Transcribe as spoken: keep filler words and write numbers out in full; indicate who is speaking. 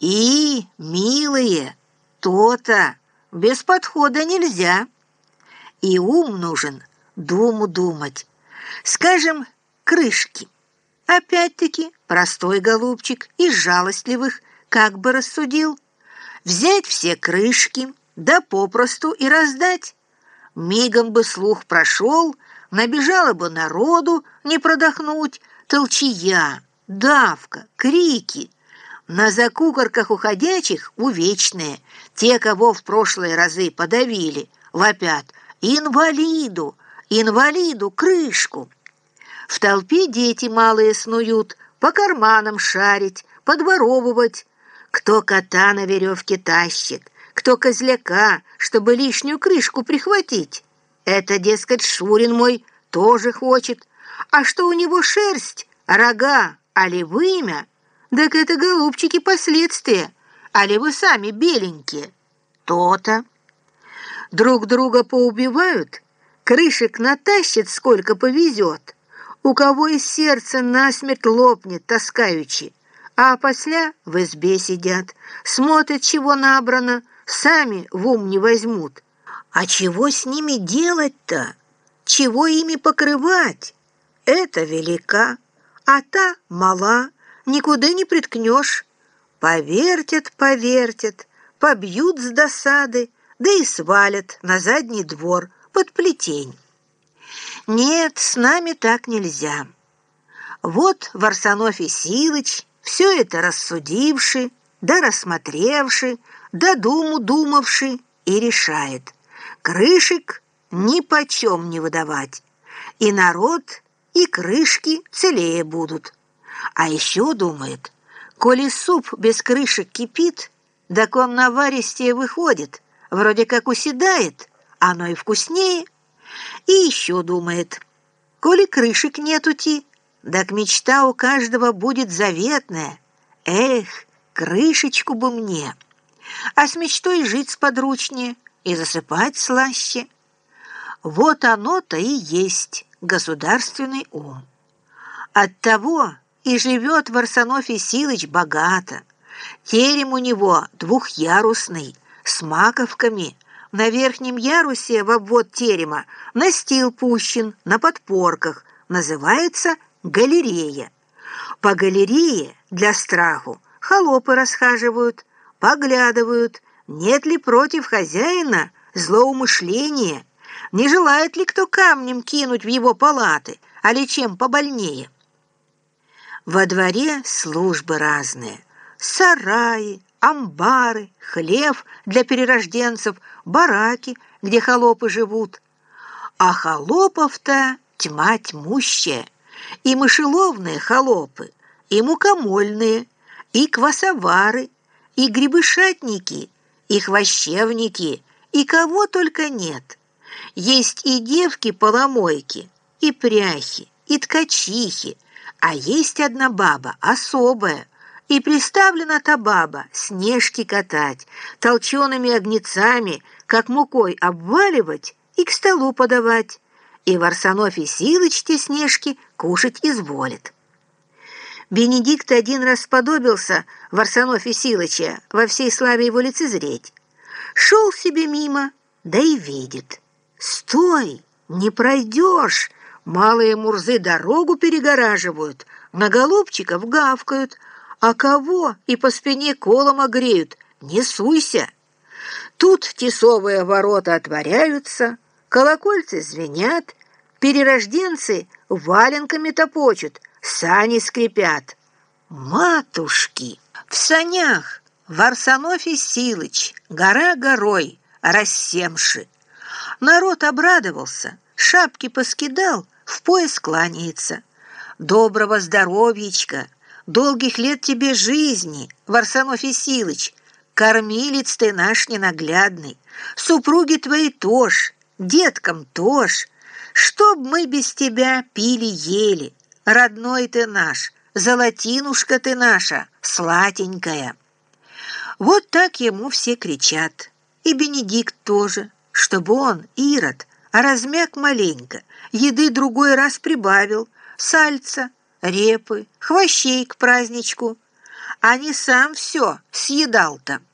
Speaker 1: И, милые, то-то, без подхода нельзя. И ум нужен, думу думать. Скажем, крышки. Опять-таки, простой голубчик из жалостливых как бы рассудил. Взять все крышки, да попросту и раздать. Мигом бы слух прошел, набежало бы народу не продохнуть, толчья, давка, крики. На закукорках уходячих увечные, те, кого в прошлые разы подавили, вопят: «Инвалиду! Инвалиду крышку!» В толпе дети малые снуют, по карманам шарить, подворовывать. Кто кота на веревке тащит, кто козляка, чтобы лишнюю крышку прихватить. Это, дескать, Шурин мой тоже хочет. А что у него шерсть, рога, али вымя? Так это, голубчики, последствия. Али вы сами беленькие? То-то. Друг друга поубивают, крышек натащит, сколько повезет. У кого из сердца насмерть лопнет, таскаючи. А после в избе сидят, смотрят, чего набрано, сами в ум не возьмут. А чего с ними делать-то? Чего ими покрывать? Это велика, а та мала, никуда не приткнешь. Повертят, повертят, побьют с досады, да и свалят на задний двор под плетень. Нет, с нами так нельзя. Вот Варсонофий Силыч, все это рассудивши, да рассмотревши, да думу думавши, и решает: крышек ни почем не выдавать, и народ, и крышки целее будут. А еще думает: коли суп без крышек кипит, так он наваристее выходит, вроде как уседает, оно и вкуснее. И еще думает: коли крышек нетути, так мечта у каждого будет заветная. Эх, крышечку бы мне! А с мечтой жить сподручнее и засыпать слаще. Вот оно-то и есть государственный ум. Оттого и живет Варсонофий Силыч богато. Терем у него двухъярусный, с маковками. На верхнем ярусе в обвод терема настил пущен на подпорках, называется галерея. По галерее для страху холопы расхаживают, поглядывают, нет ли против хозяина злоумышления, не желает ли кто камнем кинуть в его палаты, али чем побольнее. Во дворе службы разные: сараи, амбары, хлев для перерожденцев, бараки, где холопы живут. А холопов-то тьма тьмущая, и мышеловные холопы, и мукомольные, и квасовары, и грибышатники, и хвощевники, и кого только нет. Есть и девки-поломойки, и пряхи, и ткачихи, а есть одна баба особая, и приставлена та баба снежки катать, толчеными огнецами, как мукой обваливать и к столу подавать. И Варсонофий Силыч те снежки кушать изволит. Бенедикт один раз сподобился Варсонофия Силыча во всей славе его лицезреть. Шел себе мимо, да и видит: стой, не пройдешь, малые мурзы дорогу перегораживают, на голубчиков гавкают, а кого и по спине колом огреют, не суйся. Тут тесовые ворота отворяются, колокольцы звенят, перерожденцы валенками топочут, сани скрипят. Матушки! В санях Варсонофий Силыч, гора горой, рассемши. Народ обрадовался, шапки поскидал, в пояс кланяется. Доброго здоровьечка, долгих лет тебе жизни, Варсонофий Силыч, кормилец ты наш ненаглядный, супруги твои тоже, деткам тоже. Чтоб мы без тебя пили-ели, родной ты наш, золотинушка ты наша, сладенькая. Вот так ему все кричат, и Бенедикт тоже, чтобы он, Ирод, размяк маленько, еды другой раз прибавил, сальца, репы, хвощей к праздничку. а не сам все съедал-то.